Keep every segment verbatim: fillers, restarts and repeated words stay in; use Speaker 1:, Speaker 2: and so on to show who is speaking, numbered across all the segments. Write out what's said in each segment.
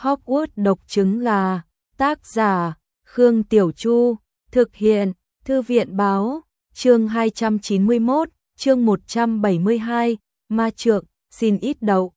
Speaker 1: Hogwarts độc trứng gà, tác giả, Khương Tiểu Chu, thực hiện, Thư viện báo, chương hai trăm chín mươi mốt, chương một trăm bảy mươi hai, ma trượng, xin ít đậu.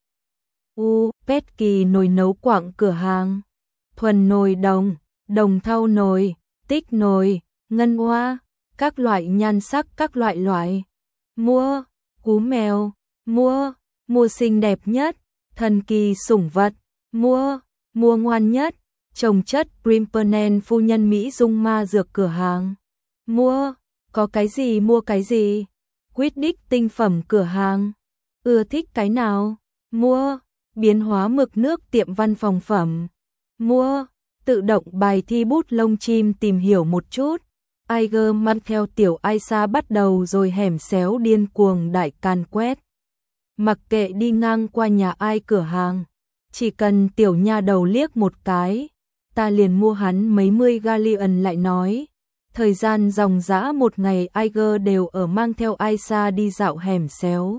Speaker 1: U, Pet Kỳ nồi nấu quặng cửa hàng. Thuần nồi đồng, đồng thau nồi, tích nồi, ngân hoa, các loại nhan sắc các loại loại. Mua, cú mèo, mua, mua xinh đẹp nhất, thần kỳ sủng vật, mua, mua ngoan nhất, trồng chất Grimpen phu nhân Mỹ dung ma dược cửa hàng. Mua, có cái gì mua cái gì. Quidditch tinh phẩm cửa hàng. Ưa thích cái nào? Mua, biến hóa mực nước tiệm văn phòng phẩm. Mua, tự động bài thi bút lông chim tìm hiểu một chút. Iger mang theo tiểu Aisa bắt đầu rồi hẻm xéo điên cuồng đại can quét. Mặc kệ đi ngang qua nhà ai cửa hàng, chỉ cần tiểu nha đầu liếc một cái, ta liền mua hắn mấy mươi galleon. Lại nói, thời gian dòng dã một ngày Iger đều ở mang theo Aisa đi dạo hẻm xéo.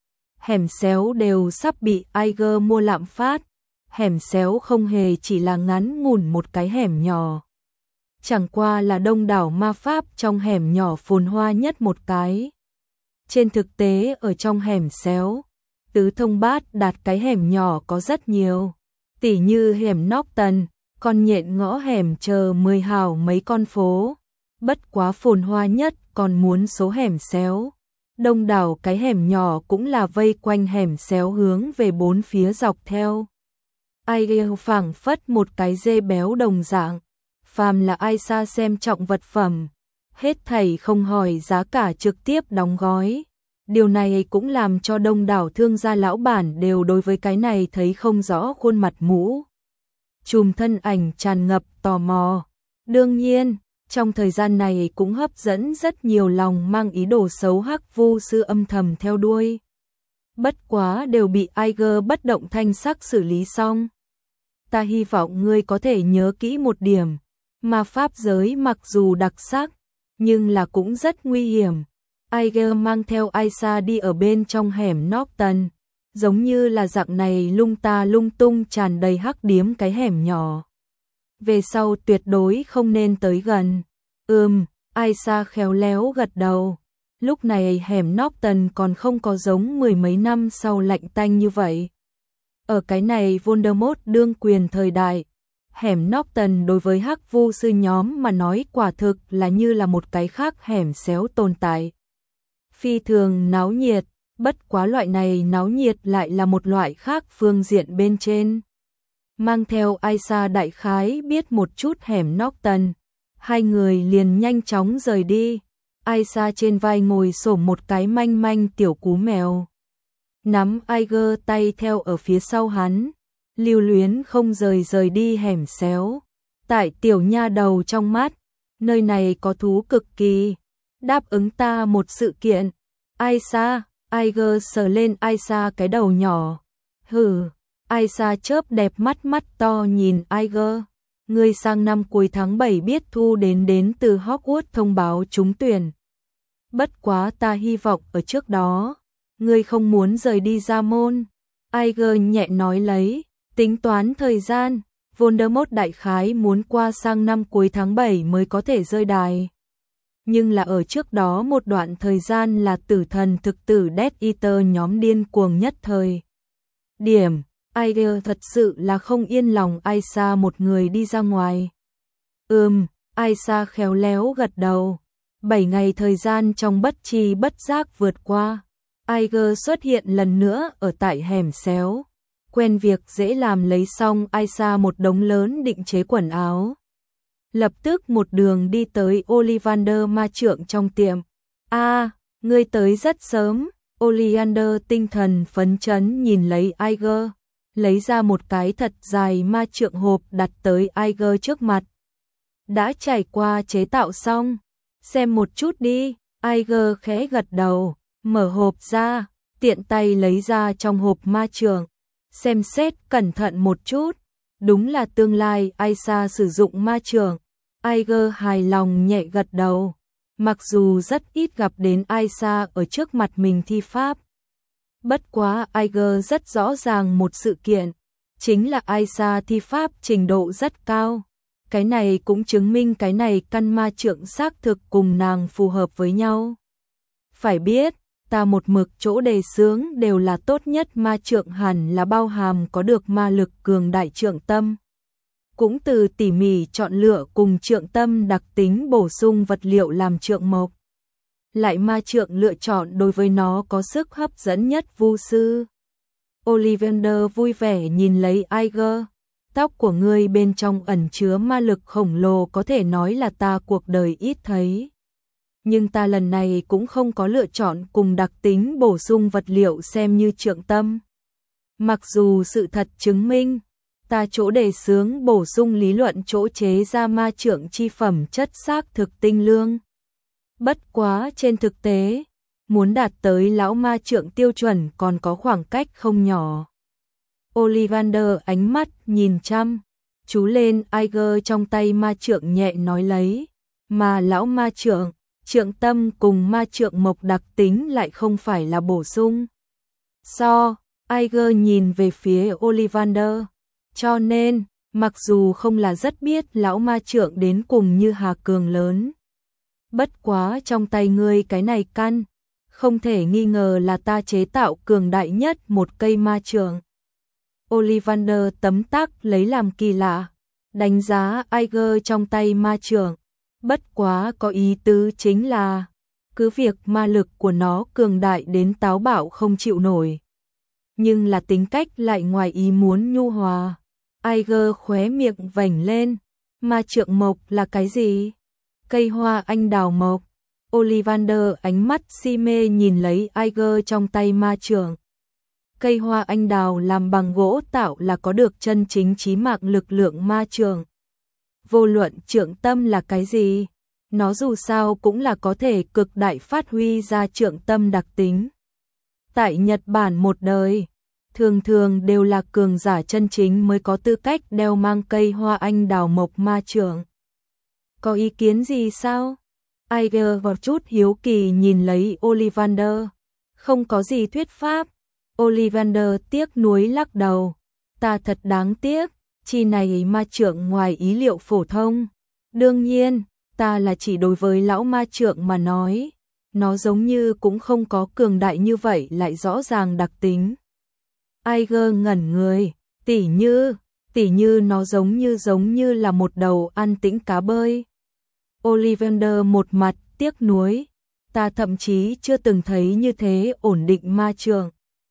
Speaker 1: Hẻm xéo đều sắp bị Iger mua lạm phát, hẻm xéo không hề chỉ là ngắn ngủn một cái hẻm nhỏ. Chẳng qua là đông đảo ma pháp trong hẻm nhỏ phồn hoa nhất một cái. Trên thực tế ở trong hẻm xéo, tứ thông bát đạt cái hẻm nhỏ có rất nhiều. Tỉ như hẻm Norton, con nhện ngõ hẻm chờ mười hào mấy con phố. Bất quá phồn hoa nhất còn muốn số hẻm xéo. Đông đảo cái hẻm nhỏ cũng là vây quanh hẻm xéo hướng về bốn phía dọc theo. Iger phảng phất một cái dê béo đồng dạng. Phàm là Aisa xem trọng vật phẩm, hết thảy không hỏi giá cả trực tiếp đóng gói. Điều này cũng làm cho đông đảo thương gia lão bản đều đối với cái này thấy không rõ khuôn mặt mũ. Chùm thân ảnh tràn ngập tò mò. Đương nhiên, trong thời gian này cũng hấp dẫn rất nhiều lòng mang ý đồ xấu hắc vu sư âm thầm theo đuôi. Bất quá đều bị Iger bất động thanh sắc xử lý xong. Ta hy vọng ngươi có thể nhớ kỹ một điểm. Ma pháp giới mặc dù đặc sắc, nhưng là cũng rất nguy hiểm. Iger mang theo Aisa đi ở bên trong hẻm Norton, giống như là dạng này lung ta lung tung tràn đầy hắc điếm cái hẻm nhỏ. Về sau tuyệt đối không nên tới gần. Ừm, Aisa khéo léo gật đầu. Lúc này hẻm Norton còn không có giống mười mấy năm sau lạnh tanh như vậy. Ở cái này Voldemort đương quyền thời đại, hẻm Norton đối với hắc vu sư nhóm mà nói quả thực là như là một cái khác hẻm xéo tồn tại. Phi thường náo nhiệt, bất quá loại này náo nhiệt lại là một loại khác phương diện bên trên. Mang theo Aisa đại khái biết một chút hẻm Norton, hai người liền nhanh chóng rời đi. Aisa trên vai ngồi xổm một cái manh manh tiểu cú mèo. Nắm Iger tay theo ở phía sau hắn. Lưu luyến không rời rời đi hẻm xéo. Tại tiểu nha đầu trong mắt, nơi này có thú cực kỳ. Đáp ứng ta một sự kiện. Aisa, Iger sờ lên Aisa cái đầu nhỏ. Hừ, Aisa chớp đẹp mắt mắt to nhìn Iger. Ngươi sang năm cuối tháng bảy biết thu đến đến từ Hogwarts thông báo trúng tuyển. Bất quá ta hy vọng ở trước đó, ngươi không muốn rời đi ra môn. Iger nhẹ nói lấy. Tính toán thời gian, Voldemort đại khái muốn qua sang năm cuối tháng bảy mới có thể rơi đài. Nhưng là ở trước đó một đoạn thời gian là tử thần thực tử Death Eater nhóm điên cuồng nhất thời. Điểm, Iger thật sự là không yên lòng Aisa một người đi ra ngoài. Ừm, Aisa khéo léo gật đầu. Bảy ngày thời gian trong bất tri bất giác vượt qua. Iger xuất hiện lần nữa ở tại hẻm xéo. Quen việc dễ làm lấy xong Aisa một đống lớn định chế quần áo. Lập tức một đường đi tới Ollivander ma trượng trong tiệm. A, à, ngươi tới rất sớm. Ollivander tinh thần phấn chấn nhìn lấy Iger, lấy ra một cái thật dài ma trượng hộp đặt tới Iger trước mặt. Đã trải qua chế tạo xong, xem một chút đi. Iger khẽ gật đầu, mở hộp ra, tiện tay lấy ra trong hộp ma trượng. Xem xét cẩn thận một chút, đúng là tương lai Aisa sử dụng ma trượng. Iger hài lòng nhẹ gật đầu, mặc dù rất ít gặp đến Aisa ở trước mặt mình thi pháp. Bất quá Iger rất rõ ràng một sự kiện, chính là Aisa thi pháp trình độ rất cao. Cái này cũng chứng minh cái này căn ma trượng xác thực cùng nàng phù hợp với nhau. Phải biết, ta một mực chỗ đề xướng đều là tốt nhất ma trượng hẳn là bao hàm có được ma lực cường đại trượng tâm. Cũng từ tỉ mỉ chọn lựa cùng trượng tâm đặc tính bổ sung vật liệu làm trượng mộc. Lại ma trượng lựa chọn đối với nó có sức hấp dẫn nhất vu sư. Ollivander vui vẻ nhìn lấy Aiger. Tóc của ngươi bên trong ẩn chứa ma lực khổng lồ có thể nói là ta cuộc đời ít thấy. Nhưng ta lần này cũng không có lựa chọn cùng đặc tính bổ sung vật liệu xem như trượng tâm. Mặc dù sự thật chứng minh, ta chỗ đề xướng bổ sung lý luận chỗ chế ra ma trượng chi phẩm chất xác thực tinh lương. Bất quá trên thực tế, muốn đạt tới lão ma trượng tiêu chuẩn còn có khoảng cách không nhỏ. Ollivander ánh mắt nhìn chăm chú lên Aiger trong tay ma trượng nhẹ nói lấy, mà lão ma trượng, trượng tâm cùng ma trượng mộc đặc tính lại không phải là bổ sung. So, Aiger nhìn về phía Ollivander, cho nên, mặc dù không là rất biết lão ma trượng đến cùng như Hà Cường lớn. Bất quá trong tay ngươi cái này căn, không thể nghi ngờ là ta chế tạo cường đại nhất một cây ma trượng. Ollivander tấm tắc lấy làm kỳ lạ, đánh giá Aiger trong tay ma trượng. Bất quá có ý tứ chính là, cứ việc ma lực của nó cường đại đến táo bạo không chịu nổi. Nhưng là tính cách lại ngoài ý muốn nhu hòa. Aiger khóe miệng vểnh lên, ma trượng mộc là cái gì? Cây hoa anh đào mộc. Ollivander ánh mắt si mê nhìn lấy Aiger trong tay ma trượng. Cây hoa anh đào làm bằng gỗ tạo là có được chân chính chí mạng lực lượng ma trượng. Vô luận trượng tâm là cái gì, nó dù sao cũng là có thể cực đại phát huy ra trượng tâm đặc tính. Tại Nhật Bản một đời, thường thường đều là cường giả chân chính mới có tư cách đeo mang cây hoa anh đào mộc ma trượng. Có ý kiến gì sao? Aiger vào chút hiếu kỳ nhìn lấy Ollivander. Không có gì thuyết pháp. Ollivander tiếc nuối lắc đầu. Ta thật đáng tiếc, chi này ma trượng ngoài ý liệu phổ thông. Đương nhiên, ta là chỉ đối với lão ma trượng mà nói. Nó giống như cũng không có cường đại như vậy lại rõ ràng đặc tính. Aiger ngẩn người, tỉ như, tỉ như nó giống như giống như là một đầu an tĩnh cá bơi. Ollivander một mặt tiếc nuối, ta thậm chí chưa từng thấy như thế ổn định ma trượng.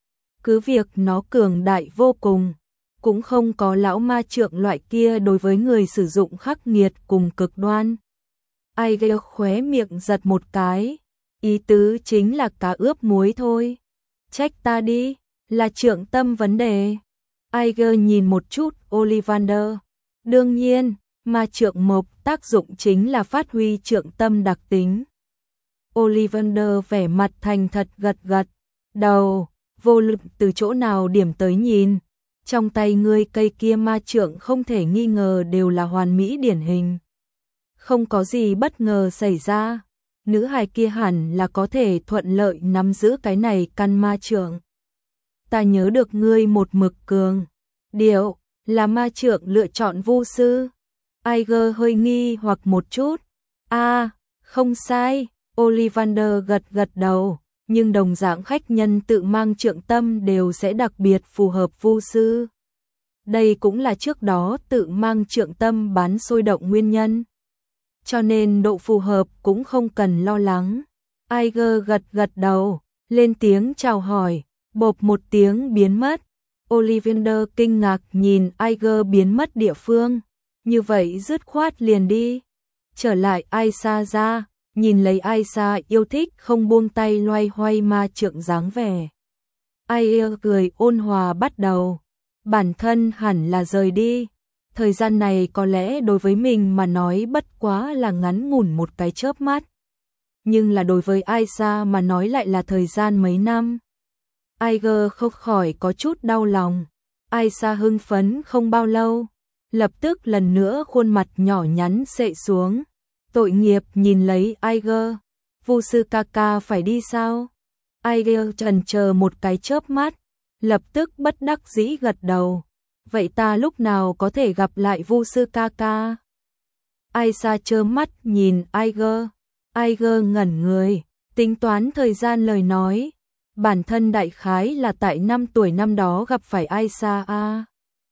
Speaker 1: Cứ việc nó cường đại vô cùng, cũng không có lão ma trượng loại kia đối với người sử dụng khắc nghiệt cùng cực đoan. Aiger khóe miệng giật một cái, ý tứ chính là cá ướp muối thôi. Trách ta đi, là trượng tâm vấn đề. Aiger nhìn một chút Ollivander. Đương nhiên, ma trượng mộc tác dụng chính là phát huy trượng tâm đặc tính. Ollivander vẻ mặt thành thật gật gật đầu, vô lực từ chỗ nào điểm tới nhìn. Trong tay ngươi cây kia ma trượng không thể nghi ngờ đều là hoàn mỹ điển hình. Không có gì bất ngờ xảy ra, nữ hài kia hẳn là có thể thuận lợi nắm giữ cái này căn ma trượng. Ta nhớ được ngươi một mực cường điệu, là ma trượng lựa chọn vu sư. Aiger hơi nghi hoặc một chút. A, à, không sai, Ollivander gật gật đầu, nhưng đồng dạng khách nhân tự mang trượng tâm đều sẽ đặc biệt phù hợp vu sư. Đây cũng là trước đó tự mang trượng tâm bán sôi động nguyên nhân. Cho nên độ phù hợp cũng không cần lo lắng. Aiger gật gật đầu, lên tiếng chào hỏi, bộp một tiếng biến mất. Ollivander kinh ngạc nhìn Aiger biến mất địa phương. Như vậy dứt khoát liền đi. Trở lại Aisa ra, nhìn lấy Aisa yêu thích không buông tay loay hoay ma trượng dáng vẻ. Aiger cười ôn hòa bắt đầu. Bản thân hẳn là rời đi. Thời gian này có lẽ đối với mình mà nói bất quá là ngắn ngủn một cái chớp mắt. Nhưng là đối với Aisa mà nói lại là thời gian mấy năm. Aiger không khỏi có chút đau lòng. Aisa hưng phấn không bao lâu, lập tức lần nữa khuôn mặt nhỏ nhắn xệ xuống. Tội nghiệp nhìn lấy Aiger. Vu sư ca ca phải đi sao? Aiger chần chờ một cái chớp mắt, lập tức bất đắc dĩ gật đầu. vậy ta lúc nào có thể gặp lại Vu sư ca ca? Aisha trơ mắt nhìn Aiger. Aiger ngẩn người, tính toán thời gian lời nói. Bản thân đại khái là tại năm tuổi năm đó gặp phải Aisha a.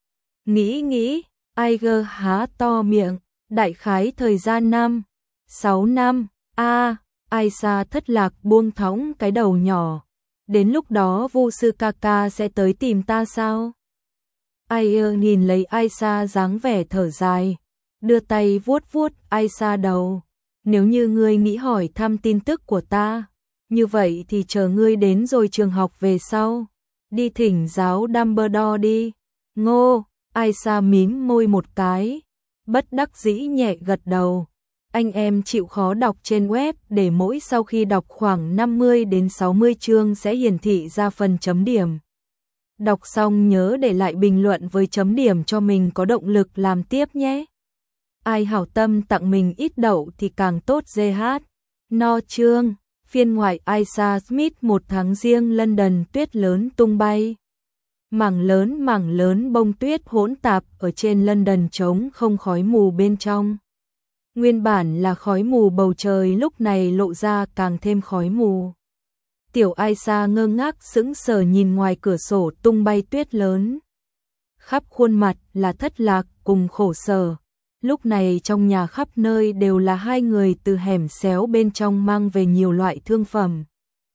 Speaker 1: Nghĩ nghĩ, Aiger há to miệng, đại khái thời gian năm, sáu năm, a. À, Aisha thất lạc buông thõng cái đầu nhỏ. Đến lúc đó Vu sư ca ca sẽ tới tìm ta sao? Aiger nhìn lấy Aisha dáng vẻ thở dài, đưa tay vuốt vuốt Aisha đầu. Nếu như ngươi nghĩ hỏi thăm tin tức của ta, như vậy thì chờ ngươi đến rồi trường học về sau, đi thỉnh giáo Dumbledore đi. Ngô, Aisha mím môi một cái, bất đắc dĩ nhẹ gật đầu. Anh em chịu khó đọc trên web để mỗi sau khi đọc khoảng năm mươi đến sáu mươi chương sẽ hiển thị ra phần chấm điểm. Đọc xong nhớ để lại bình luận với chấm điểm cho mình có động lực làm tiếp nhé. Ai hảo tâm tặng mình ít đậu thì càng tốt. giê hát. No chương, phiên ngoại Aisha Smith một tháng riêng London tuyết lớn tung bay. Mảng lớn mảng lớn bông tuyết hỗn tạp ở trên London trống không khói mù bên trong. Nguyên bản là khói mù bầu trời lúc này lộ ra càng thêm khói mù. Tiểu Aisha ngơ ngác sững sờ nhìn ngoài cửa sổ tung bay tuyết lớn. Khắp khuôn mặt là thất lạc cùng khổ sở. Lúc này trong nhà khắp nơi đều là hai người từ hẻm xéo bên trong mang về nhiều loại thương phẩm.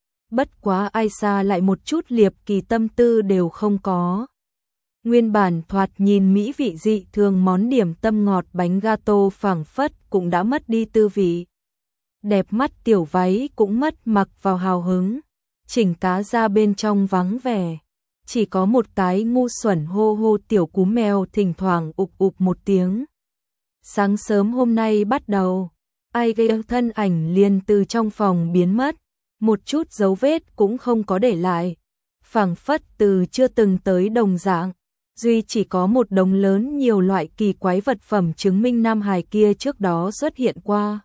Speaker 1: Bất quá Aisha lại một chút liệp kỳ tâm tư đều không có. Nguyên bản thoạt nhìn mỹ vị dị thường món điểm tâm ngọt bánh gato phảng phất cũng đã mất đi tư vị. Đẹp mắt tiểu váy cũng mất mặc vào hào hứng. Chỉnh cá ra bên trong vắng vẻ. Chỉ có một cái ngu xuẩn hô hô tiểu cú mèo thỉnh thoảng ục ục một tiếng. Sáng sớm hôm nay bắt đầu, Aiger thân ảnh liền từ trong phòng biến mất, một chút dấu vết cũng không có để lại, phảng phất từ chưa từng tới đồng dạng, duy chỉ có một đống lớn nhiều loại kỳ quái vật phẩm chứng minh nam hài kia trước đó xuất hiện qua.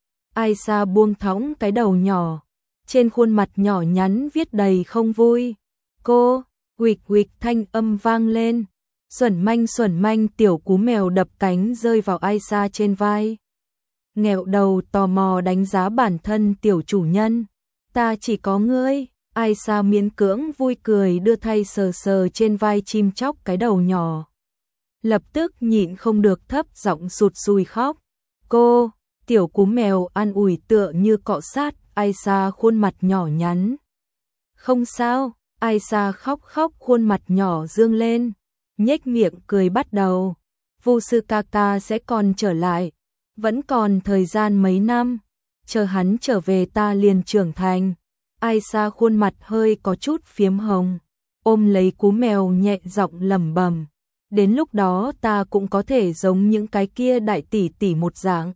Speaker 1: Aisha buông thõng cái đầu nhỏ, trên khuôn mặt nhỏ nhắn viết đầy không vui. Cô, huỵch huỵch thanh âm vang lên. Xuẩn manh xuẩn manh tiểu cú mèo đập cánh rơi vào Aisha trên vai. Nghẹo đầu tò mò đánh giá bản thân tiểu chủ nhân. Ta chỉ có ngươi. Aisha miễn cưỡng vui cười đưa tay sờ sờ trên vai chim chóc cái đầu nhỏ. Lập tức nhịn không được thấp giọng sụt sùi khóc. Cô, tiểu cú mèo an ủi tựa như cọ sát Aisha khuôn mặt nhỏ nhắn. Không sao, Aisha khóc khóc khuôn mặt nhỏ dương lên. Nhếch miệng cười bắt đầu. Vu sư ca ca sẽ còn trở lại. Vẫn còn thời gian mấy năm. Chờ hắn trở về ta liền trưởng thành. Aisha khuôn mặt hơi có chút phiếm hồng. Ôm lấy cú mèo nhẹ giọng lẩm bẩm. Đến lúc đó ta cũng có thể giống những cái kia đại tỷ tỷ một dạng.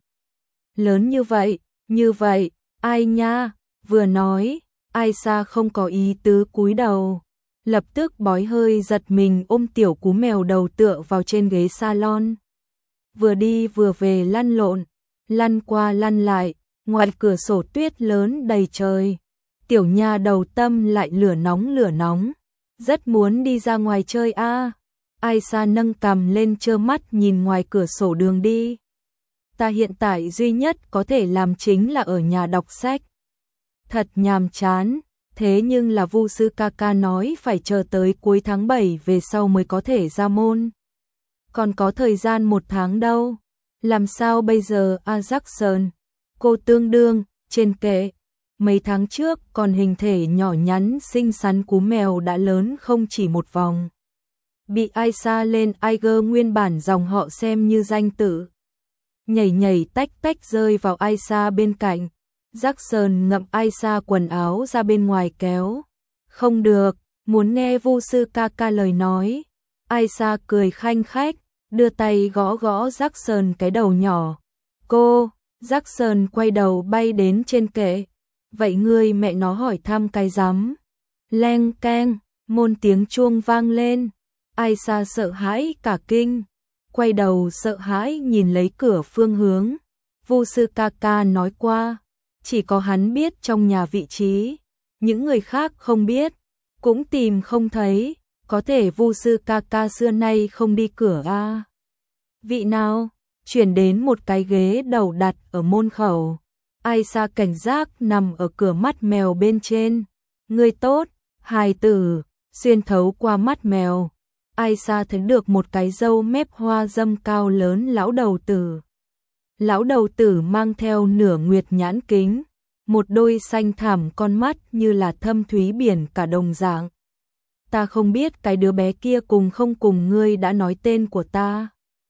Speaker 1: Lớn như vậy, như vậy, ai nha. Vừa nói, Aisha không có ý tứ cúi đầu. Lập tức bói hơi giật mình ôm tiểu cú mèo đầu tựa vào trên ghế salon. Vừa đi vừa về lăn lộn, lăn qua lăn lại, ngoài cửa sổ tuyết lớn đầy trời. Tiểu nha đầu tâm lại lửa nóng lửa nóng, rất muốn đi ra ngoài chơi a. À. Aisha nâng cằm lên trơ mắt nhìn ngoài cửa sổ đường đi. Ta hiện tại duy nhất có thể làm chính là ở nhà đọc sách. Thật nhàm chán. Thế nhưng là Vu sư ca ca nói phải chờ tới cuối tháng bảy về sau mới có thể ra môn. Còn có thời gian một tháng đâu. Làm sao bây giờ a Jackson? Cô tương đương, trên kệ. Mấy tháng trước còn hình thể nhỏ nhắn xinh xắn cú mèo đã lớn không chỉ một vòng. Bị Aisha lên Aiger nguyên bản dòng họ xem như danh tử. Nhảy nhảy tách tách rơi vào Aisha bên cạnh. Jackson ngậm Aisha quần áo ra bên ngoài kéo. Không được, muốn nghe Vu sư ca ca lời nói. Aisha cười khanh khách, đưa tay gõ gõ Jackson cái đầu nhỏ. Cô, Jackson quay đầu bay đến trên kệ. Vậy ngươi mẹ nó hỏi thăm cái rắm. Leng keng, môn tiếng chuông vang lên. Aisha sợ hãi cả kinh. Quay đầu sợ hãi nhìn lấy cửa phương hướng. Vu sư ca ca nói qua. Chỉ có hắn biết trong nhà vị trí, những người khác không biết, cũng tìm không thấy. có thể Vu sư ca ca xưa nay không đi cửa a. Vị nào? Chuyển đến một cái ghế đầu đặt ở môn khẩu. Aisha cảnh giác nằm ở cửa mắt mèo bên trên. Người tốt, hài tử, xuyên thấu qua mắt mèo. Aisha thấy được một cái râu mép hoa dâm cao lớn lão đầu tử. Lão đầu tử mang theo nửa nguyệt nhãn kính, một đôi xanh thẳm con mắt như là thâm thúy biển cả đồng dạng. Ta không biết cái đứa bé kia cùng không cùng ngươi đã nói tên của ta.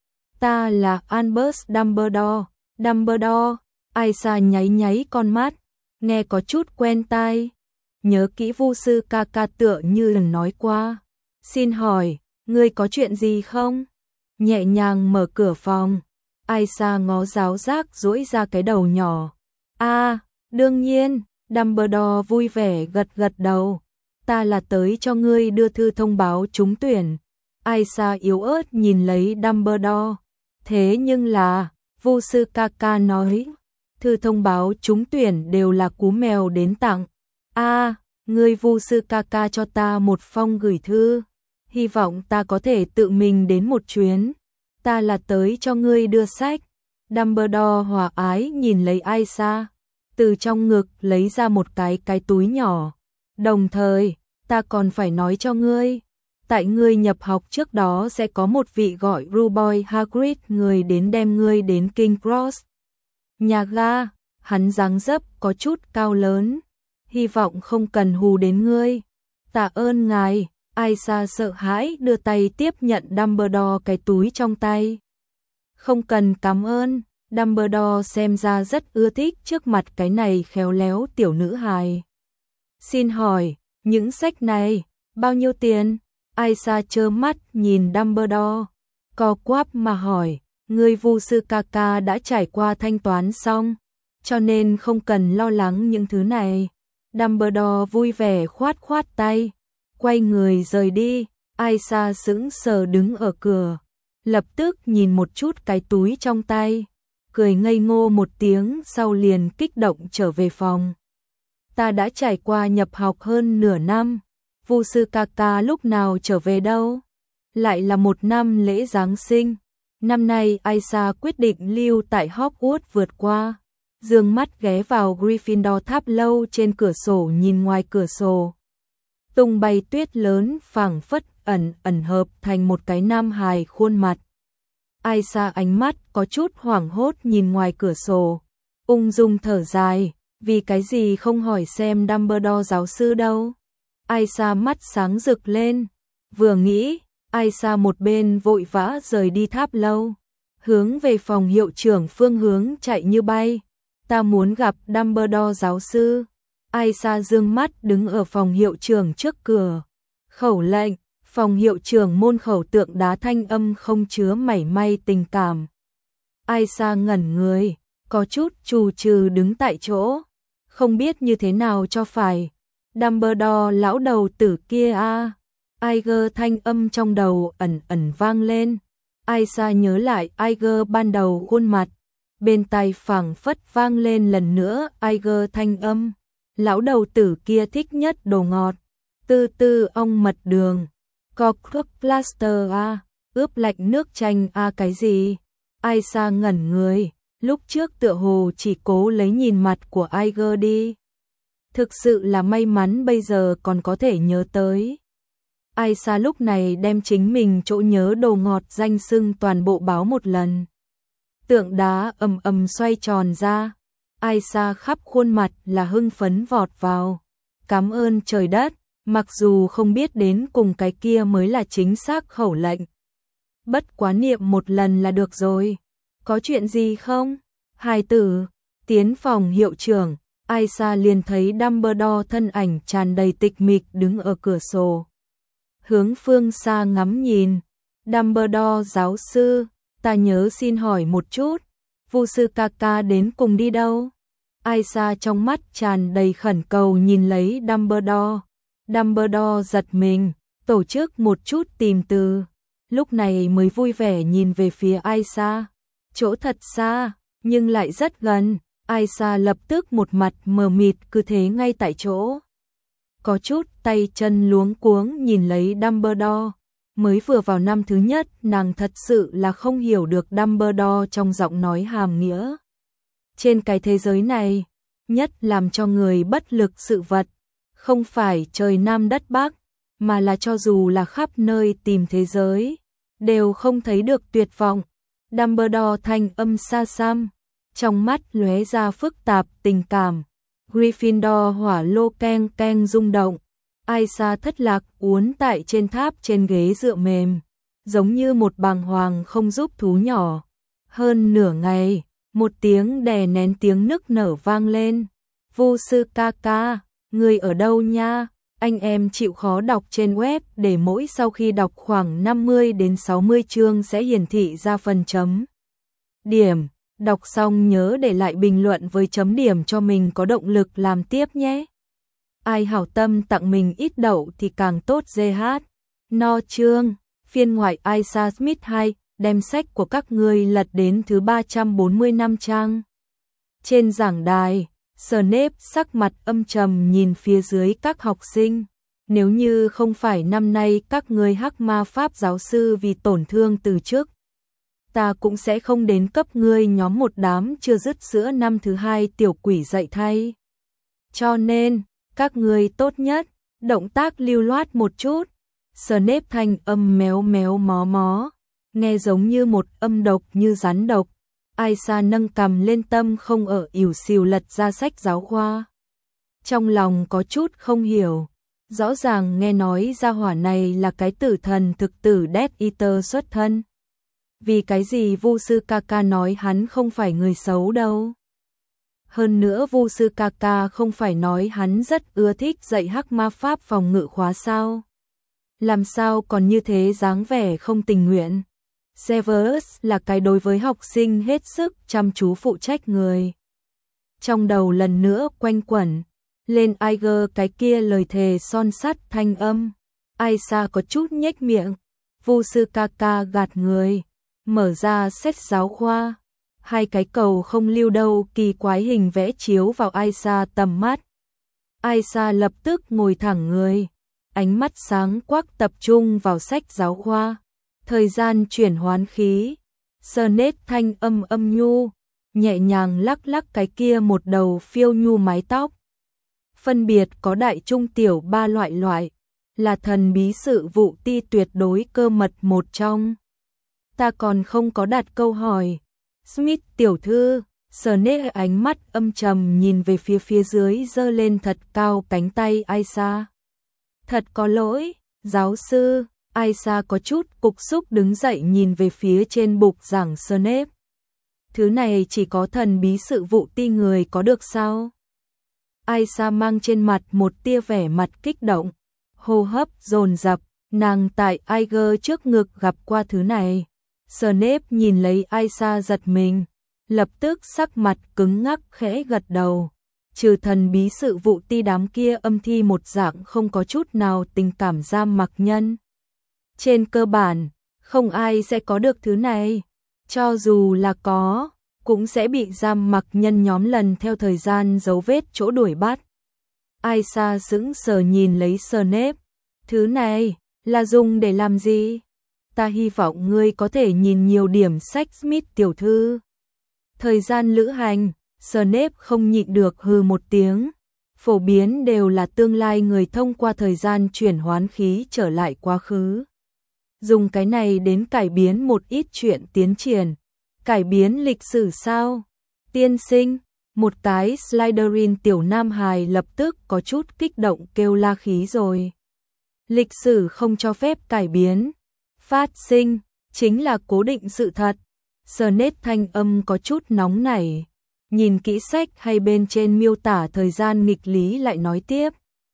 Speaker 1: Ta là Albus Dumbledore. Dumbledore. Aisha nháy nháy con mắt, nghe có chút quen tai. Nhớ kỹ Vu sư ca ca tựa như lần nói qua. Xin hỏi, ngươi có chuyện gì không? Nhẹ nhàng mở cửa phòng. Aisha ngó giáo giác duỗi ra cái đầu nhỏ. A, à, đương nhiên. Dumbledore vui vẻ gật gật đầu. Ta là tới cho ngươi đưa thư thông báo trúng tuyển. Aisha yếu ớt nhìn lấy Dumbledore. Thế nhưng là, Vu sư ca ca nói, thư thông báo trúng tuyển đều là cú mèo đến tặng. A, à, ngươi Vu sư ca ca cho ta một phong gửi thư. Hy vọng ta có thể tự mình đến một chuyến. Ta là tới cho ngươi đưa sách. Dumbledore hòa ái nhìn lấy Aisha, từ trong ngực lấy ra một cái cái túi nhỏ. Đồng thời, ta còn phải nói cho ngươi, tại ngươi nhập học trước đó sẽ có một vị gọi Ruboi Hagrid người đến đem ngươi đến King Cross. Nhà ga, hắn dáng dấp có chút cao lớn, hy vọng không cần hù đến ngươi. Tạ ơn ngài. Aisha sợ hãi đưa tay tiếp nhận Dumbledore cái túi trong tay. Không cần cảm ơn, Dumbledore xem ra rất ưa thích trước mặt cái này khéo léo tiểu nữ hài. Xin hỏi, những sách này, bao nhiêu tiền? Aisha trơ mắt nhìn Dumbledore, co quắp mà hỏi, người Vu sư ca ca đã trải qua thanh toán xong, cho nên không cần lo lắng những thứ này. Dumbledore vui vẻ khoát khoát tay, quay người rời đi. Aisha sững sờ đứng ở cửa, lập tức nhìn một chút cái túi trong tay, cười ngây ngô một tiếng sau liền kích động trở về phòng. Ta đã trải qua nhập học hơn nửa năm, Vu sư ca ca lúc nào trở về đâu? Lại là một năm lễ Giáng sinh. Năm nay Aisha quyết định lưu tại Hogwarts vượt qua, dương mắt ghé vào Gryffindor tháp lâu trên cửa sổ nhìn ngoài cửa sổ. Tung bay tuyết lớn phảng phất ẩn ẩn hợp thành một cái nam hài khuôn mặt. Aisha ánh mắt có chút hoảng hốt nhìn ngoài cửa sổ, ung dung thở dài, vì cái gì không hỏi xem Dumbledore giáo sư đâu. Aisha mắt sáng rực lên, vừa nghĩ, Aisha một bên vội vã rời đi tháp lâu, hướng về phòng hiệu trưởng phương hướng chạy như bay. Ta muốn gặp Dumbledore giáo sư. Aisha dương mắt đứng ở phòng hiệu trưởng trước cửa. Khẩu lệnh, phòng hiệu trưởng môn khẩu tượng đá thanh âm không chứa mảy may tình cảm. Aisha ngẩn người, có chút trù trừ đứng tại chỗ, không biết như thế nào cho phải. Dumbledore lão đầu tử kia a. Iger thanh âm trong đầu ẩn ẩn vang lên. Aisha nhớ lại Iger ban đầu khuôn mặt, bên tai phảng phất vang lên lần nữa Iger thanh âm. Lão đầu tử kia thích nhất đồ ngọt, tư tư ong mật đường, cocktail plaster a, ướp lạnh nước chanh a cái gì? Aisha ngẩn người, lúc trước tựa hồ chỉ cố lấy nhìn mặt của Iger đi. Thực sự là may mắn bây giờ còn có thể nhớ tới. Aisha lúc này đem chính mình chỗ nhớ đồ ngọt danh xưng toàn bộ báo một lần. Tượng đá ầm ầm xoay tròn ra. Aisha khắp khuôn mặt là hưng phấn vọt vào. Cảm ơn trời đất, mặc dù không biết đến cùng cái kia mới là chính xác khẩu lệnh. Bất quá niệm một lần là được rồi. Có chuyện gì không? Hài tử, tiến phòng hiệu trưởng, Aisha liền thấy Dumbledore thân ảnh tràn đầy tịch mịch đứng ở cửa sổ. Hướng phương xa ngắm nhìn. Dumbledore giáo sư, ta nhớ xin hỏi một chút, Vu sư ca ca đến cùng đi đâu? Aisha trong mắt tràn đầy khẩn cầu nhìn lấy Dumbledore. Dumbledore giật mình, tổ chức một chút tìm từ, lúc này mới vui vẻ nhìn về phía Aisha. Chỗ thật xa, nhưng lại rất gần. Aisha lập tức một mặt mờ mịt cứ thế ngay tại chỗ. có chút tay chân luống cuống nhìn lấy Dumbledore. Mới vừa vào năm thứ nhất, nàng thật sự là không hiểu được Dumbledore trong giọng nói hàm nghĩa. Trên cái thế giới này, nhất làm cho người bất lực sự vật, không phải trời Nam đất Bắc, mà là cho dù là khắp nơi tìm thế giới, đều không thấy được tuyệt vọng. Dumbledore thanh âm xa xăm, trong mắt lóe ra phức tạp tình cảm. Gryffindor hỏa lô keng keng rung động. Aisha thất lạc uốn tại trên tháp trên ghế dựa mềm, giống như một bàng hoàng không giúp thú nhỏ. Hơn nửa ngày, một tiếng đè nén tiếng nức nở vang lên. Vu sư ca ca, người ở đâu nha? Anh em chịu khó đọc trên web để mỗi sau khi đọc khoảng năm mươi đến sáu mươi chương sẽ hiển thị ra phần chấm điểm. Đọc xong nhớ để lại bình luận với chấm điểm cho mình có động lực làm tiếp nhé. Ai hảo tâm tặng mình ít đậu thì càng tốt. giê hát. No chương, phiên ngoại Aisha Smith hai, đem sách của các ngươi lật đến thứ ba trăm bốn mươi lăm trang. Trên giảng đài, Snape sắc mặt âm trầm nhìn phía dưới các học sinh. Nếu như không phải năm nay các ngươi hắc ma pháp giáo sư vì tổn thương từ trước, ta cũng sẽ không đến cấp ngươi nhóm một đám chưa dứt sữa năm thứ hai tiểu quỷ dạy thay. Cho nên, các ngươi tốt nhất, động tác lưu loát một chút. Snape thanh âm méo méo mó mó, nghe giống như một âm độc như rắn độc. Aisha nâng cằm lên tâm không ở ỉu xìu lật ra sách giáo khoa. Trong lòng có chút không hiểu, rõ ràng nghe nói gia hỏa này là cái tử thần thực tử Death Eater xuất thân. Vì cái gì Vu sư ca ca nói hắn không phải người xấu đâu. Hơn nữa Vu sư ca ca không phải nói hắn rất ưa thích dạy hắc ma pháp phòng ngự khóa sao? Làm sao còn như thế dáng vẻ không tình nguyện? Severus là cái đối với học sinh hết sức chăm chú phụ trách người. Trong đầu lần nữa quanh quẩn lên Iger cái kia lời thề son sắt thanh âm. Aisha có chút nhếch miệng. Vu sư ca ca gạt người, mở ra sách giáo khoa. Hai cái cầu không lưu đâu kỳ quái hình vẽ chiếu vào Aisha tầm mắt. Aisha lập tức ngồi thẳng người, ánh mắt sáng quắc tập trung vào sách giáo khoa. Thời gian chuyển hoán khí, Snape thanh âm âm nhu, nhẹ nhàng lắc lắc cái kia một đầu phiêu nhu mái tóc. Phân biệt có đại trung tiểu ba loại loại, là thần bí sự vụ ti tuyệt đối cơ mật một trong. Ta còn không có đặt câu hỏi. Smith tiểu thư, Snape ánh mắt âm trầm nhìn về phía phía dưới giơ lên thật cao cánh tay Aisha. Thật có lỗi, giáo sư. Aisha có chút cục xúc đứng dậy nhìn về phía trên bục giảng Snape. Thứ này chỉ có thần bí sự vụ ti người có được sao? Aisha mang trên mặt một tia vẻ mặt kích động, hô hấp dồn dập, nàng tại Iger trước ngực gặp qua thứ này. Snape nhìn lấy Aisha giật mình, lập tức sắc mặt cứng ngắc khẽ gật đầu. Trừ thần bí sự vụ ti đám kia âm thi một dạng không có chút nào tình cảm giam mặc nhân. Trên cơ bản, không ai sẽ có được thứ này. Cho dù là có, cũng sẽ bị giam mặc nhân nhóm lần theo thời gian dấu vết chỗ đuổi bắt. Aisha sững sờ nhìn lấy Snape. Thứ này, là dùng để làm gì? Ta hy vọng ngươi có thể nhìn nhiều điểm sách Smith tiểu thư. Thời gian lữ hành, Snape không nhịn được hừ một tiếng. Phổ biến đều là tương lai người thông qua thời gian chuyển hoán khí trở lại quá khứ. Dùng cái này đến cải biến một ít chuyện tiến triển. Cải biến lịch sử sao? Tiên sinh, một cái Slytherin tiểu nam hài lập tức có chút kích động kêu la khí rồi. Lịch sử không cho phép cải biến. Phát sinh, chính là cố định sự thật. Snape thanh âm có chút nóng nảy. Nhìn kỹ sách hay bên trên miêu tả thời gian nghịch lý lại nói tiếp.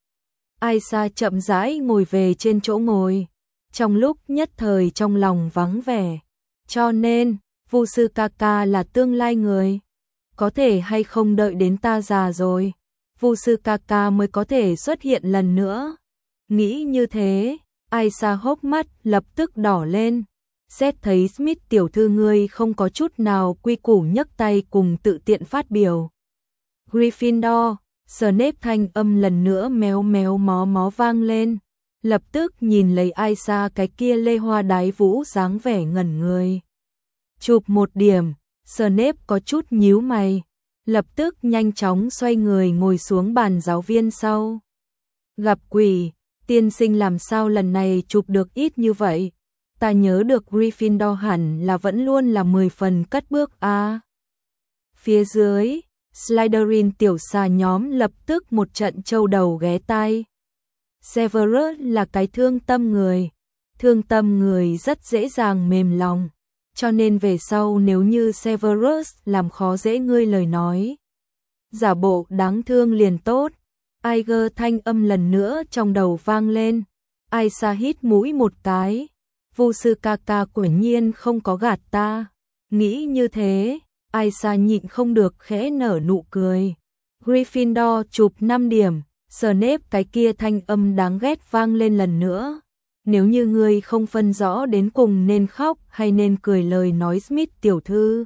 Speaker 1: Aisha chậm rãi ngồi về trên chỗ ngồi. Trong lúc nhất thời trong lòng vắng vẻ. Cho nên, Vu sư ca ca là tương lai người. Có thể hay không đợi đến ta già rồi, Vu sư ca ca mới có thể xuất hiện lần nữa. Nghĩ như thế, Aisha hốc mắt lập tức đỏ lên. Xét thấy Smith tiểu thư ngươi không có chút nào quy củ nhấc tay cùng tự tiện phát biểu. Gryffindor, Snape thanh âm lần nữa méo méo mó mó vang lên, lập tức nhìn lấy Aisa cái kia lê hoa đái vũ dáng vẻ ngẩn người. Chụp một điểm, Snape có chút nhíu mày, lập tức nhanh chóng xoay người ngồi xuống bàn giáo viên sau. Gặp quỷ, tiên sinh làm sao lần này chụp được ít như vậy? Ta nhớ được Gryffindor hẳn là vẫn luôn là mười phần cất bước a. À. Phía dưới, Slytherin tiểu xà nhóm lập tức một trận châu đầu ghé tai. Severus là cái thương tâm người, thương tâm người rất dễ dàng mềm lòng, cho nên về sau nếu như Severus làm khó dễ ngươi lời nói, giả bộ đáng thương liền tốt. Aiger thanh âm lần nữa trong đầu vang lên, Aisa hít mũi một cái, vô sư ca ca quả nhiên không có gạt ta, nghĩ như thế, Aisa nhịn không được khẽ nở nụ cười. Gryffindor chụp năm điểm, Snape cái kia thanh âm đáng ghét vang lên lần nữa. Nếu như ngươi không phân rõ đến cùng nên khóc hay nên cười lời nói Smith tiểu thư,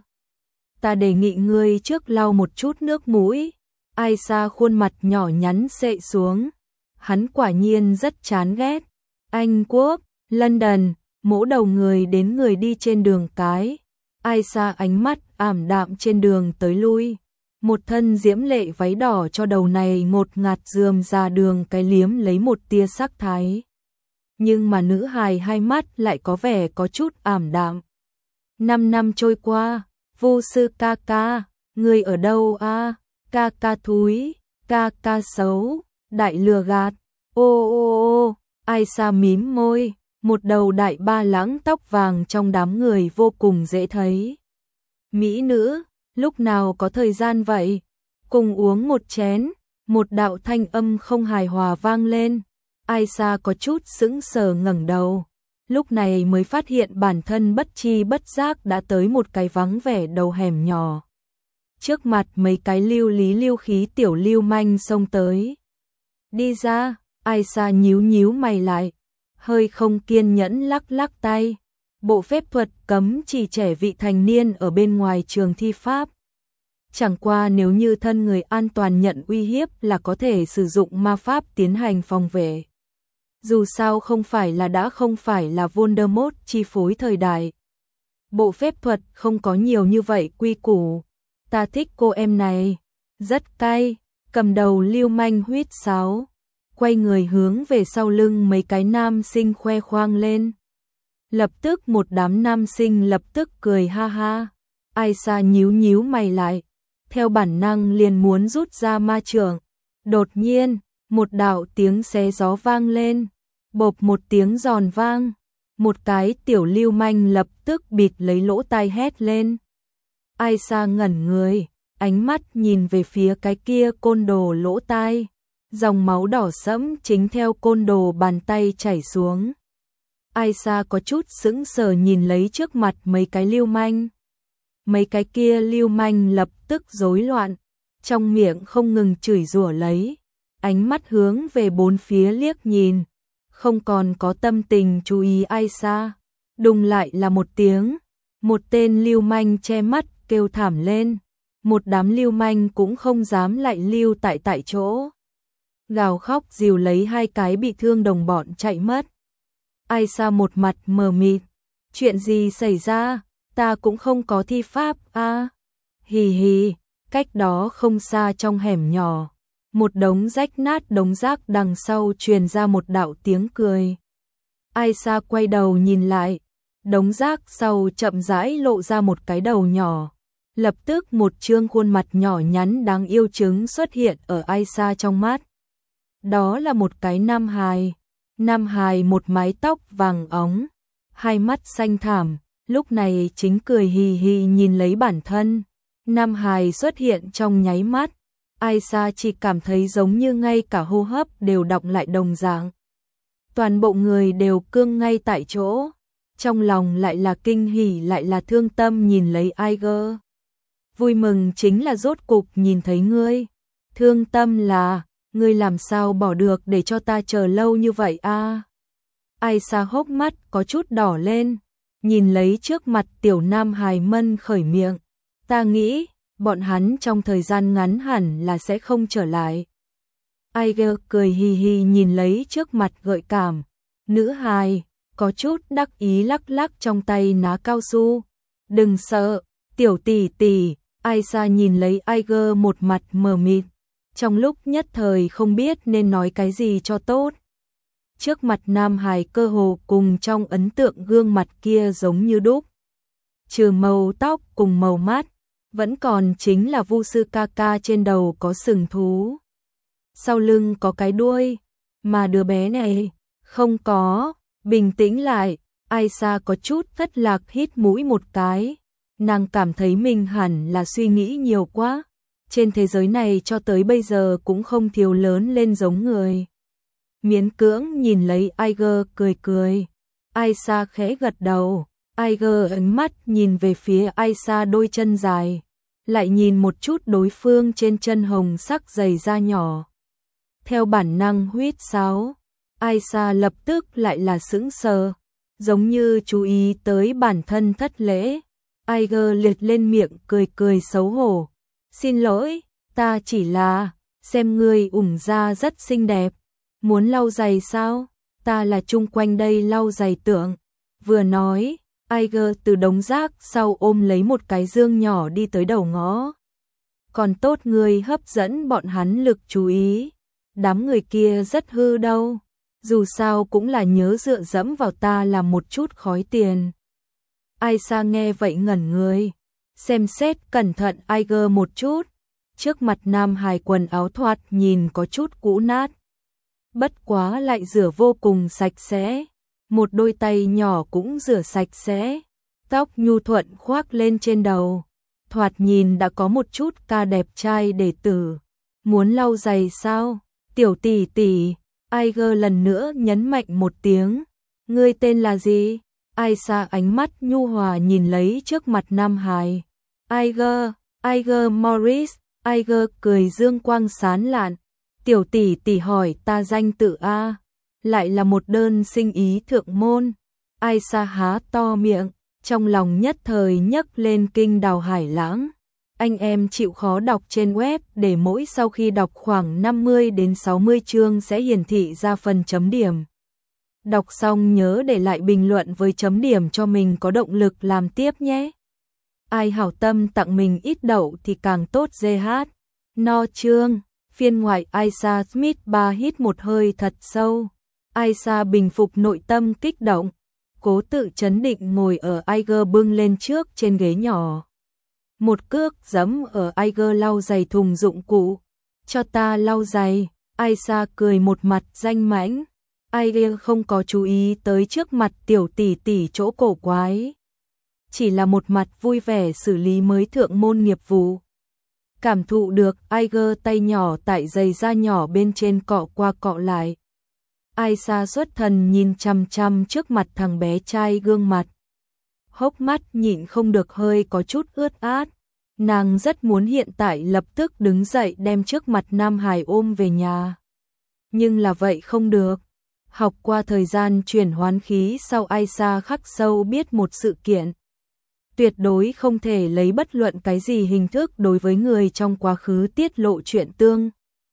Speaker 1: ta đề nghị ngươi trước lau một chút nước mũi. Aisa khuôn mặt nhỏ nhắn xệ xuống, hắn quả nhiên rất chán ghét. Anh Quốc, London, mỗ đầu người đến người đi trên đường cái. Aisa ánh mắt ảm đạm trên đường tới lui, một thân diễm lệ váy đỏ cho đầu này ngột ngạt rườm ra đường cái liếm lấy một tia sắc thái. Nhưng mà nữ hài hai mắt lại có vẻ có chút ảm đạm. Năm năm trôi qua, vô sư ca ca, người ở đâu a? À? Ca ca thúi, ca ca xấu, đại lừa gạt, ô ô ô, Aisa mím môi, một đầu đại ba lãng tóc vàng trong đám người vô cùng dễ thấy. Mỹ nữ, lúc nào có thời gian vậy? Cùng uống một chén, một đạo thanh âm không hài hòa vang lên. Aisa có chút sững sờ ngẩng đầu, lúc này mới phát hiện bản thân bất chi bất giác đã tới một cái vắng vẻ đầu hẻm nhỏ. Trước mặt mấy cái lưu lý lưu khí tiểu lưu manh xông tới. Đi ra, Aisa nhíu nhíu mày lại, hơi không kiên nhẫn lắc lắc tay. Bộ phép thuật cấm chỉ trẻ vị thành niên ở bên ngoài trường thi pháp. Chẳng qua nếu như thân người an toàn nhận uy hiếp là có thể sử dụng ma pháp tiến hành phòng vệ. Dù sao không phải là đã không phải là Voldemort chi phối thời đại. Bộ phép thuật không có nhiều như vậy quy củ. Ta thích cô em này, rất cay, cầm đầu lưu manh huýt sáo, quay người hướng về sau lưng mấy cái nam sinh khoe khoang lên. Lập tức một đám nam sinh lập tức cười ha ha. Aisa nhíu nhíu mày lại, theo bản năng liền muốn rút ra ma chưởng. Đột nhiên, một đạo tiếng xé gió vang lên, bộp một tiếng giòn vang, một cái tiểu lưu manh lập tức bịt lấy lỗ tai hét lên. Aisa ngẩn người, ánh mắt nhìn về phía cái kia côn đồ lỗ tai, dòng máu đỏ sẫm chính theo côn đồ bàn tay chảy xuống. Aisa có chút sững sờ nhìn lấy trước mặt mấy cái lưu manh. Mấy cái kia lưu manh lập tức rối loạn, trong miệng không ngừng chửi rủa lấy, ánh mắt hướng về bốn phía liếc nhìn, không còn có tâm tình chú ý Aisa. Đùng lại là một tiếng, một tên lưu manh che mắt kêu thảm lên, một đám lưu manh cũng không dám lại lưu tại tại chỗ. Gào khóc dìu lấy hai cái bị thương đồng bọn chạy mất. Aisa một mặt mờ mịt, chuyện gì xảy ra, ta cũng không có thi pháp a. À. Hì hì, cách đó không xa trong hẻm nhỏ, một đống rách nát đống rác đằng sau truyền ra một đạo tiếng cười. Aisa quay đầu nhìn lại, đống rác sau chậm rãi lộ ra một cái đầu nhỏ. Lập tức một trương khuôn mặt nhỏ nhắn đáng yêu trứng xuất hiện ở Aisa trong mắt. Đó là một cái nam hài. Nam hài một mái tóc vàng óng, hai mắt xanh thẳm, lúc này chính cười hì hì nhìn lấy bản thân. Nam hài xuất hiện trong nháy mắt, Aisa chỉ cảm thấy giống như ngay cả hô hấp đều đọng lại đồng dạng. Toàn bộ người đều cương ngay tại chỗ, trong lòng lại là kinh hỉ lại là thương tâm nhìn lấy Aiger. Vui mừng chính là rốt cục nhìn thấy ngươi, thương tâm là ngươi làm sao bỏ được để cho ta chờ lâu như vậy a? À? Aisa hốc mắt có chút đỏ lên, nhìn lấy trước mặt tiểu nam hài mân khởi miệng. Ta nghĩ, bọn hắn trong thời gian ngắn hẳn là sẽ không trở lại. Aiger cười hì hì nhìn lấy trước mặt gợi cảm. Nữ hài, có chút đắc ý lắc lắc trong tay ná cao su. Đừng sợ, tiểu tỷ tỷ. Aisha nhìn lấy Aiger một mặt mờ mịt. Trong lúc nhất thời không biết nên nói cái gì cho tốt. Trước mặt nam hài cơ hồ cùng trong ấn tượng gương mặt kia giống như đúc. Trừ màu tóc cùng màu mắt, vẫn còn chính là Vu sư ca ca trên đầu có sừng thú. Sau lưng có cái đuôi, mà đứa bé này không có. Bình tĩnh lại, Aisha có chút thất lạc hít mũi một cái. Nàng cảm thấy mình hẳn là suy nghĩ nhiều quá. Trên thế giới này cho tới bây giờ cũng không thiếu lớn lên giống người. Miễn cưỡng nhìn lấy Aiger cười cười. Aisha khẽ gật đầu. Aiger ánh mắt nhìn về phía Aisha đôi chân dài. Lại nhìn một chút đối phương trên chân hồng sắc giày da nhỏ. Theo bản năng huýt sáo, Aisha lập tức lại là sững sờ. Giống như chú ý tới bản thân thất lễ. Aiger liệt lên miệng cười cười xấu hổ. Xin lỗi, ta chỉ là xem ngươi ủng da rất xinh đẹp. Muốn lau giày sao? Ta là chung quanh đây lau giày tượng. Vừa nói, Aiger từ đống rác sau ôm lấy một cái dương nhỏ đi tới đầu ngõ. Còn tốt ngươi hấp dẫn bọn hắn lực chú ý. Đám người kia rất hư đâu. Dù sao cũng là nhớ dựa dẫm vào ta làm một chút khói tiền. Aisha nghe vậy ngẩn người. Xem xét cẩn thận Aiger một chút. Trước mặt nam hài quần áo thoạt nhìn có chút cũ nát. Bất quá lại rửa vô cùng sạch sẽ. Một đôi tay nhỏ cũng rửa sạch sẽ. Tóc nhu thuận khoác lên trên đầu. Thoạt nhìn đã có một chút ca đẹp trai đệ tử. Muốn lau giày sao? Tiểu tỷ tỷ. Aiger lần nữa nhấn mạnh một tiếng. Ngươi tên là gì? Aisha ánh mắt nhu hòa nhìn lấy trước mặt nam hài. Aiger, Aiger Morris. Aiger cười dương quang sán lạn. Tiểu tỷ tỷ hỏi ta danh tự A. Lại là một đơn sinh ý thượng môn. Aisha há to miệng, trong lòng nhất thời nhấc lên kinh đào hải lãng. Anh em chịu khó đọc trên web để mỗi sau khi đọc khoảng năm mươi đến sáu mươi chương sẽ hiển thị ra phần chấm điểm. Đọc xong nhớ để lại bình luận với chấm điểm cho mình có động lực làm tiếp nhé. Ai hảo tâm tặng mình ít đậu thì càng tốt dê hát. No chương, phiên ngoại Aisha Smith ba hít một hơi thật sâu. Aisha bình phục nội tâm kích động. Cố tự chấn định ngồi ở Aiger bưng lên trước trên ghế nhỏ. Một cước giẫm ở Aiger lau giày thùng dụng cụ. Cho ta lau giày. Aisha cười một mặt danh mãnh. Aiger không có chú ý tới trước mặt tiểu tỷ tỷ chỗ cổ quái. Chỉ là một mặt vui vẻ xử lý mới thượng môn nghiệp vụ. Cảm thụ được Aiger tay nhỏ tại giày da nhỏ bên trên cọ qua cọ lại. Aisha xuất thần nhìn chằm chằm trước mặt thằng bé trai gương mặt. Hốc mắt nhịn không được hơi có chút ướt át. Nàng rất muốn hiện tại lập tức đứng dậy đem trước mặt nam hài ôm về nhà. Nhưng là vậy không được. Học qua thời gian chuyển hoán khí sau Aisha khắc sâu biết một sự kiện. Tuyệt đối không thể lấy bất luận cái gì hình thức đối với người trong quá khứ tiết lộ chuyện tương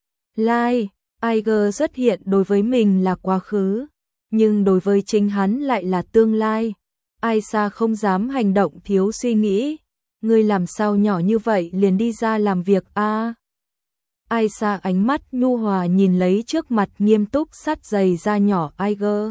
Speaker 1: lai. Aiger xuất hiện đối với mình là quá khứ, nhưng đối với chính hắn lại là tương lai. Aisha không dám hành động thiếu suy nghĩ. Ngươi làm sao nhỏ như vậy liền đi ra làm việc a? À? Aisha ánh mắt nhu hòa nhìn lấy trước mặt nghiêm túc sắt giày da nhỏ Aiger.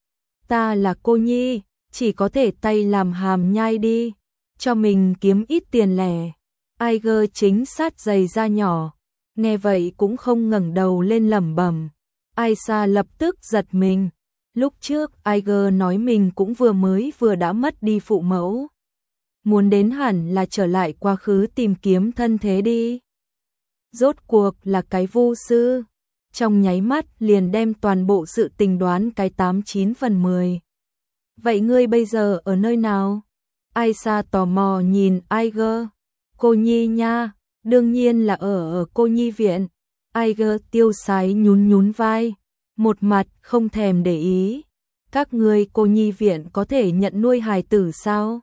Speaker 1: Ta là cô nhi, chỉ có thể tay làm hàm nhai đi, cho mình kiếm ít tiền lẻ. Aiger chính sát giày da nhỏ, nghe vậy cũng không ngẩng đầu lên lẩm bẩm. Aisha lập tức giật mình. Lúc trước Aiger nói mình cũng vừa mới vừa đã mất đi phụ mẫu. Muốn đến hẳn là trở lại quá khứ tìm kiếm thân thế đi. Rốt cuộc là cái vu sư. Trong nháy mắt liền đem toàn bộ sự tình đoán cái tám chín phần mười. Vậy ngươi bây giờ ở nơi nào? Aisha tò mò nhìn Aiger. Cô nhi nha, đương nhiên là ở ở cô nhi viện. Aiger tiêu sái nhún nhún vai, một mặt không thèm để ý. Các ngươi cô nhi viện có thể nhận nuôi hài tử sao?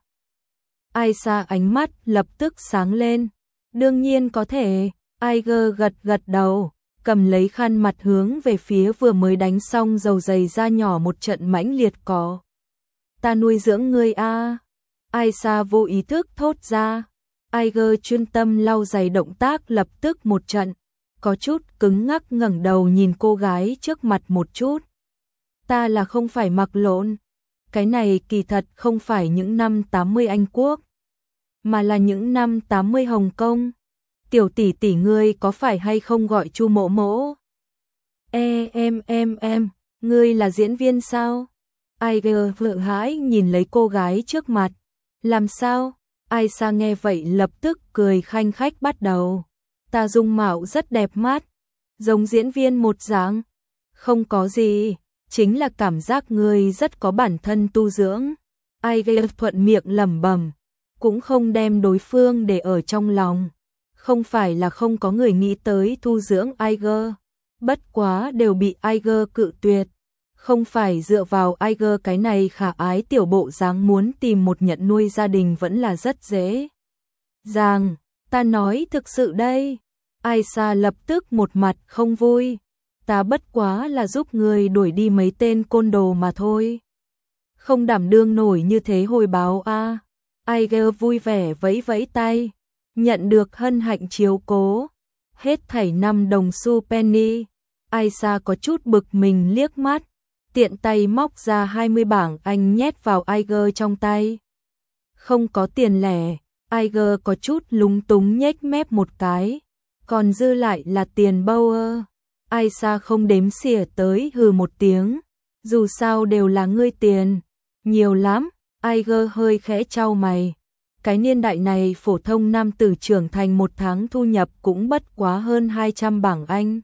Speaker 1: Aisha ánh mắt lập tức sáng lên. Đương nhiên có thể. Aiger gật gật đầu. cầm lấy khăn mặt hướng về phía vừa mới đánh xong dầu dày da nhỏ một trận mãnh liệt có. Ta nuôi dưỡng ngươi a. Aisha vô ý thức thốt ra. Aiger chuyên tâm lau giày động tác lập tức một trận, có chút cứng ngắc ngẩng đầu nhìn cô gái trước mặt một chút. Ta là không phải mặc lộn, cái này kỳ thật không phải những năm tám mươi Anh Quốc, mà là những năm tám mươi Hồng Kông. Tiểu tỷ tỷ ngươi có phải hay không gọi Chu Mỗ Mỗ? E em em em, ngươi là diễn viên sao? Aiger vợ hãi nhìn lấy cô gái trước mặt. Làm sao? Aisha nghe vậy lập tức cười khanh khách bắt đầu. Ta dung mạo rất đẹp mắt, giống diễn viên một dáng. Không có gì, chính là cảm giác ngươi rất có bản thân tu dưỡng. Aiger thuận miệng lẩm bẩm, cũng không đem đối phương để ở trong lòng. Không phải là không có người nghĩ tới tu dưỡng Aiger, bất quá đều bị Aiger cự tuyệt. Không phải dựa vào Aiger cái này khả ái tiểu bộ dáng muốn tìm một nhận nuôi gia đình vẫn là rất dễ dàng. Ta nói thực sự đây. Aisha lập tức một mặt không vui. Ta bất quá là giúp người đuổi đi mấy tên côn đồ mà thôi. Không đảm đương nổi như thế hồi báo a. À. Aiger vui vẻ vẫy vẫy tay, nhận được hân hạnh chiếu cố. Hết thảy năm đồng xu penny. Aisha có chút bực mình liếc mắt, tiện tay móc ra hai mươi bảng Anh nhét vào Aiger trong tay. Không có tiền lẻ, Aiger có chút lúng túng nhếch mép một cái, còn dư lại là tiền Bauer. Aisha không đếm xỉa tới hừ một tiếng, dù sao đều là ngươi tiền, nhiều lắm. Aiger hơi khẽ chau mày, cái niên đại này phổ thông nam tử trưởng thành một tháng thu nhập cũng bất quá hơn hai trăm bảng Anh.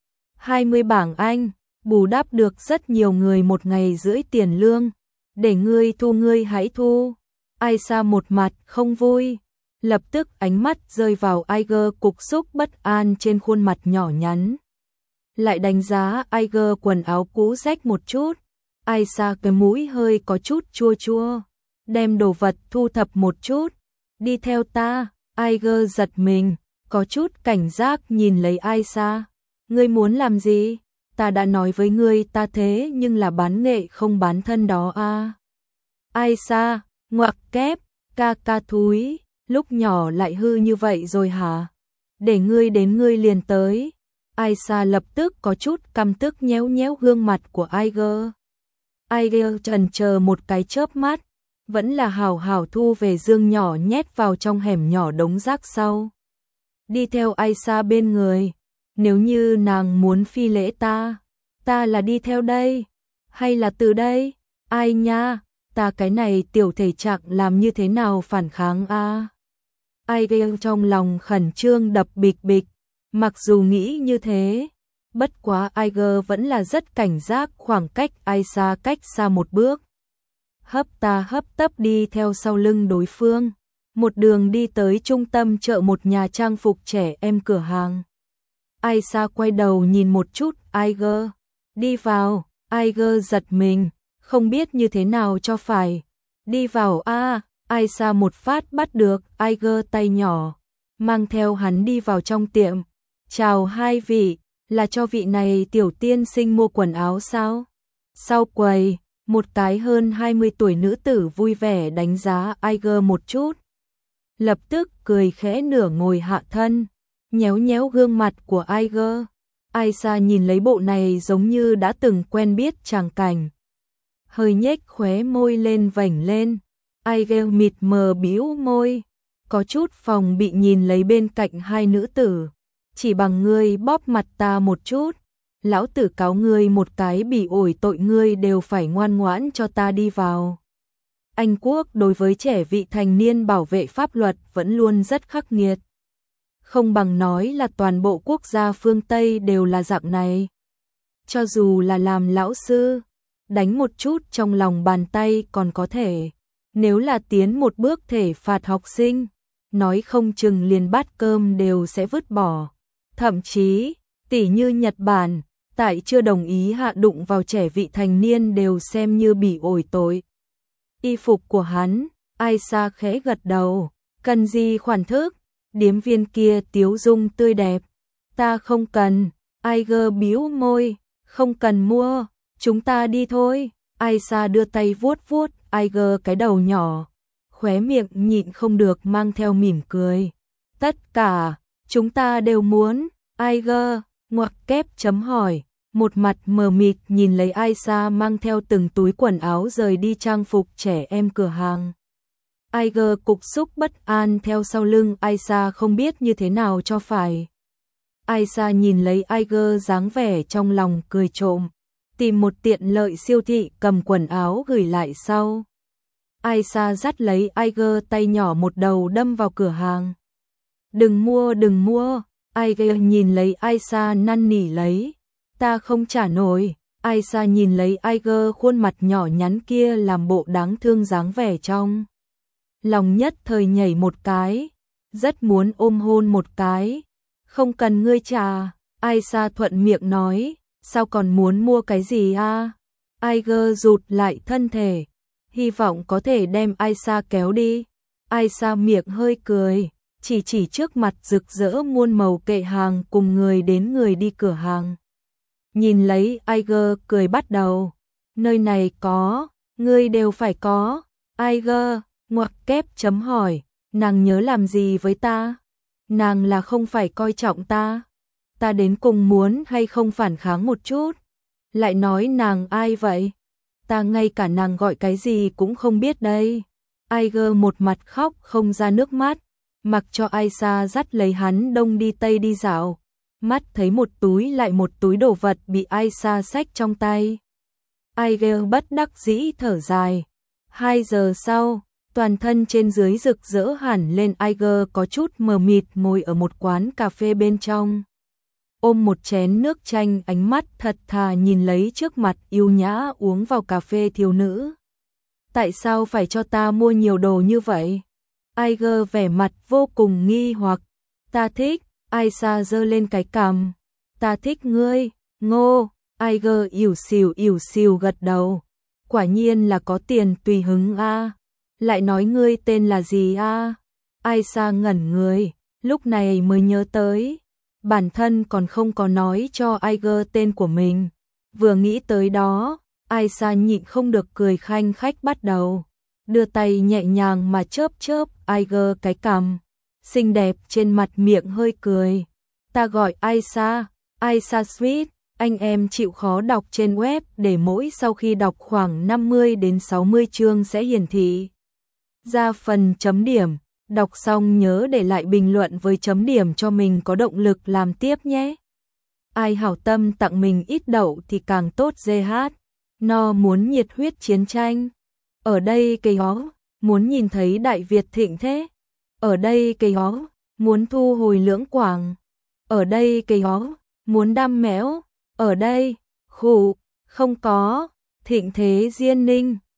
Speaker 1: hai mươi bảng Anh, bù đắp được rất nhiều người một ngày rưỡi tiền lương, để ngươi thu ngươi hãy thu. Aisha một mặt không vui, lập tức ánh mắt rơi vào Aiger cục xúc bất an trên khuôn mặt nhỏ nhắn. Lại đánh giá Aiger quần áo cũ rách một chút, Aisha cái mũi hơi có chút chua chua, đem đồ vật thu thập một chút. Đi theo ta. Aiger giật mình, có chút cảnh giác nhìn lấy Aisha. Ngươi muốn làm gì? Ta đã nói với ngươi ta thế nhưng là bán nghệ không bán thân đó a. À. Aisha, ngoặc kép, ca ca thúi, lúc nhỏ lại hư như vậy rồi hả? Để ngươi đến ngươi liền tới. Aisha lập tức có chút căm tức nhéo nhéo gương mặt của Aiger. Aiger chần chờ một cái chớp mắt, vẫn là hào hào thu về dương nhỏ nhét vào trong hẻm nhỏ đống rác sau. Đi theo Aisha bên người, nếu như nàng muốn phi lễ ta, ta là đi theo đây, hay là từ đây? Ai nha, ta cái này tiểu thể trạng làm như thế nào phản kháng a? À? Aiger trong lòng khẩn trương đập bịch bịch, mặc dù nghĩ như thế, bất quá Aiger vẫn là rất cảnh giác khoảng cách Aisha cách xa một bước. Hấp ta hấp tấp đi theo sau lưng đối phương, một đường đi tới trung tâm chợ một nhà trang phục trẻ em cửa hàng. Aisha quay đầu nhìn một chút Aiger, đi vào. Aiger giật mình, không biết như thế nào cho phải. Đi vào a. À, Aisha một phát bắt được Aiger tay nhỏ, mang theo hắn đi vào trong tiệm. Chào hai vị, là cho vị này tiểu tiên sinh mua quần áo sao? Sau quầy, một cái hơn hai mươi tuổi nữ tử vui vẻ đánh giá Aiger một chút, lập tức cười khẽ nửa ngồi hạ thân, nhéo nhéo gương mặt của Aiger. Aisha nhìn lấy bộ này giống như đã từng quen biết tràng cảnh, hơi nhếch khóe môi lên vểnh lên. Aiger mịt mờ bĩu môi, có chút phòng bị nhìn lấy bên cạnh hai nữ tử. Chỉ bằng ngươi bóp mặt ta một chút, lão tử cáo ngươi một cái bị ổi tội, ngươi đều phải ngoan ngoãn cho ta đi vào. Anh Quốc đối với trẻ vị thành niên bảo vệ pháp luật vẫn luôn rất khắc nghiệt. Không bằng nói là toàn bộ quốc gia phương Tây đều là dạng này. Cho dù là làm lão sư, đánh một chút trong lòng bàn tay còn có thể. Nếu là tiến một bước thể phạt học sinh, nói không chừng liền bát cơm đều sẽ vứt bỏ. Thậm chí, tỷ như Nhật Bản, tại chưa đồng ý hạ đụng vào trẻ vị thành niên đều xem như bị ổi tội. Y phục của hắn, Aisha khẽ gật đầu, cần gì khoản thức? Điếm viên kia tiếu dung tươi đẹp. Ta không cần. Aiger bĩu môi, không cần mua, chúng ta đi thôi. Aisa đưa tay vuốt vuốt Aiger cái đầu nhỏ, khóe miệng nhịn không được mang theo mỉm cười. Tất cả, chúng ta đều muốn. Aiger, ngoặc kép chấm hỏi, một mặt mờ mịt nhìn lấy Aisa mang theo từng túi quần áo rời đi trang phục trẻ em cửa hàng. Aiger cục xúc bất an theo sau lưng Aisa không biết như thế nào cho phải. Aisa nhìn lấy Aiger dáng vẻ trong lòng cười trộm, tìm một tiện lợi siêu thị cầm quần áo gửi lại sau. Aisa dắt lấy Aiger tay nhỏ một đầu đâm vào cửa hàng. Đừng mua đừng mua, Aiger nhìn lấy Aisa năn nỉ lấy. Ta không trả nổi. Aisa nhìn lấy Aiger khuôn mặt nhỏ nhắn kia làm bộ đáng thương dáng vẻ trong lòng nhất thời nhảy một cái, rất muốn ôm hôn một cái. Không cần ngươi trả, Aisa thuận miệng nói, sao còn muốn mua cái gì a? Aiger rụt lại thân thể, hy vọng có thể đem Aisa kéo đi. Aisa miệng hơi cười, chỉ chỉ trước mặt rực rỡ muôn màu kệ hàng cùng người đến người đi cửa hàng. Nhìn lấy Aiger cười bắt đầu, nơi này có, ngươi đều phải có. Aiger, ngoặc kép chấm hỏi, nàng nhớ làm gì với ta? Nàng là không phải coi trọng ta? Ta đến cùng muốn hay không phản kháng một chút? Lại nói nàng ai vậy? Ta ngay cả nàng gọi cái gì cũng không biết đây. Aiger một mặt khóc không ra nước mắt, mặc cho Aisa dắt lấy hắn đông đi tây đi dạo. Mắt thấy một túi lại một túi đồ vật bị Aisa xách trong tay. Aiger bất đắc dĩ thở dài. Hai giờ sau, toàn thân trên dưới rực rỡ hẳn lên. Aiger có chút mờ mịt ngồi ở một quán cà phê bên trong, ôm một chén nước chanh, ánh mắt thật thà nhìn lấy trước mặt yêu nhã uống vào cà phê thiếu nữ. Tại sao phải cho ta mua nhiều đồ như vậy? Aiger vẻ mặt vô cùng nghi hoặc. Ta thích. Aisa giơ lên cái cằm. Ta thích ngươi, ngô. Aiger ỉu xìu ỉu xìu gật đầu. Quả nhiên là có tiền tùy hứng a. Lại nói ngươi tên là gì a? Aisa ngẩn người, lúc này mới nhớ tới. Bản thân còn không có nói cho Aiger tên của mình. Vừa nghĩ tới đó, Aisa nhịn không được cười khanh khách bắt đầu. Đưa tay nhẹ nhàng mà chớp chớp Aiger cái cằm. Xinh đẹp trên mặt miệng hơi cười. Ta gọi Aisa, Aisa Sweet, anh em chịu khó đọc trên web để mỗi sau khi đọc khoảng năm mươi đến sáu mươi chương sẽ hiển thị ra phần chấm điểm. Đọc xong nhớ để lại bình luận với chấm điểm cho mình có động lực làm tiếp nhé. Ai hảo tâm tặng mình ít đậu thì càng tốt. giê hát No muốn nhiệt huyết chiến tranh. Ở đây cây ó, muốn nhìn thấy Đại Việt thịnh thế. Ở đây cây ó, muốn thu hồi Lưỡng Quảng. Ở đây cây ó, muốn đam méo. Ở đây, khủ, không có, thịnh thế Diên Ninh.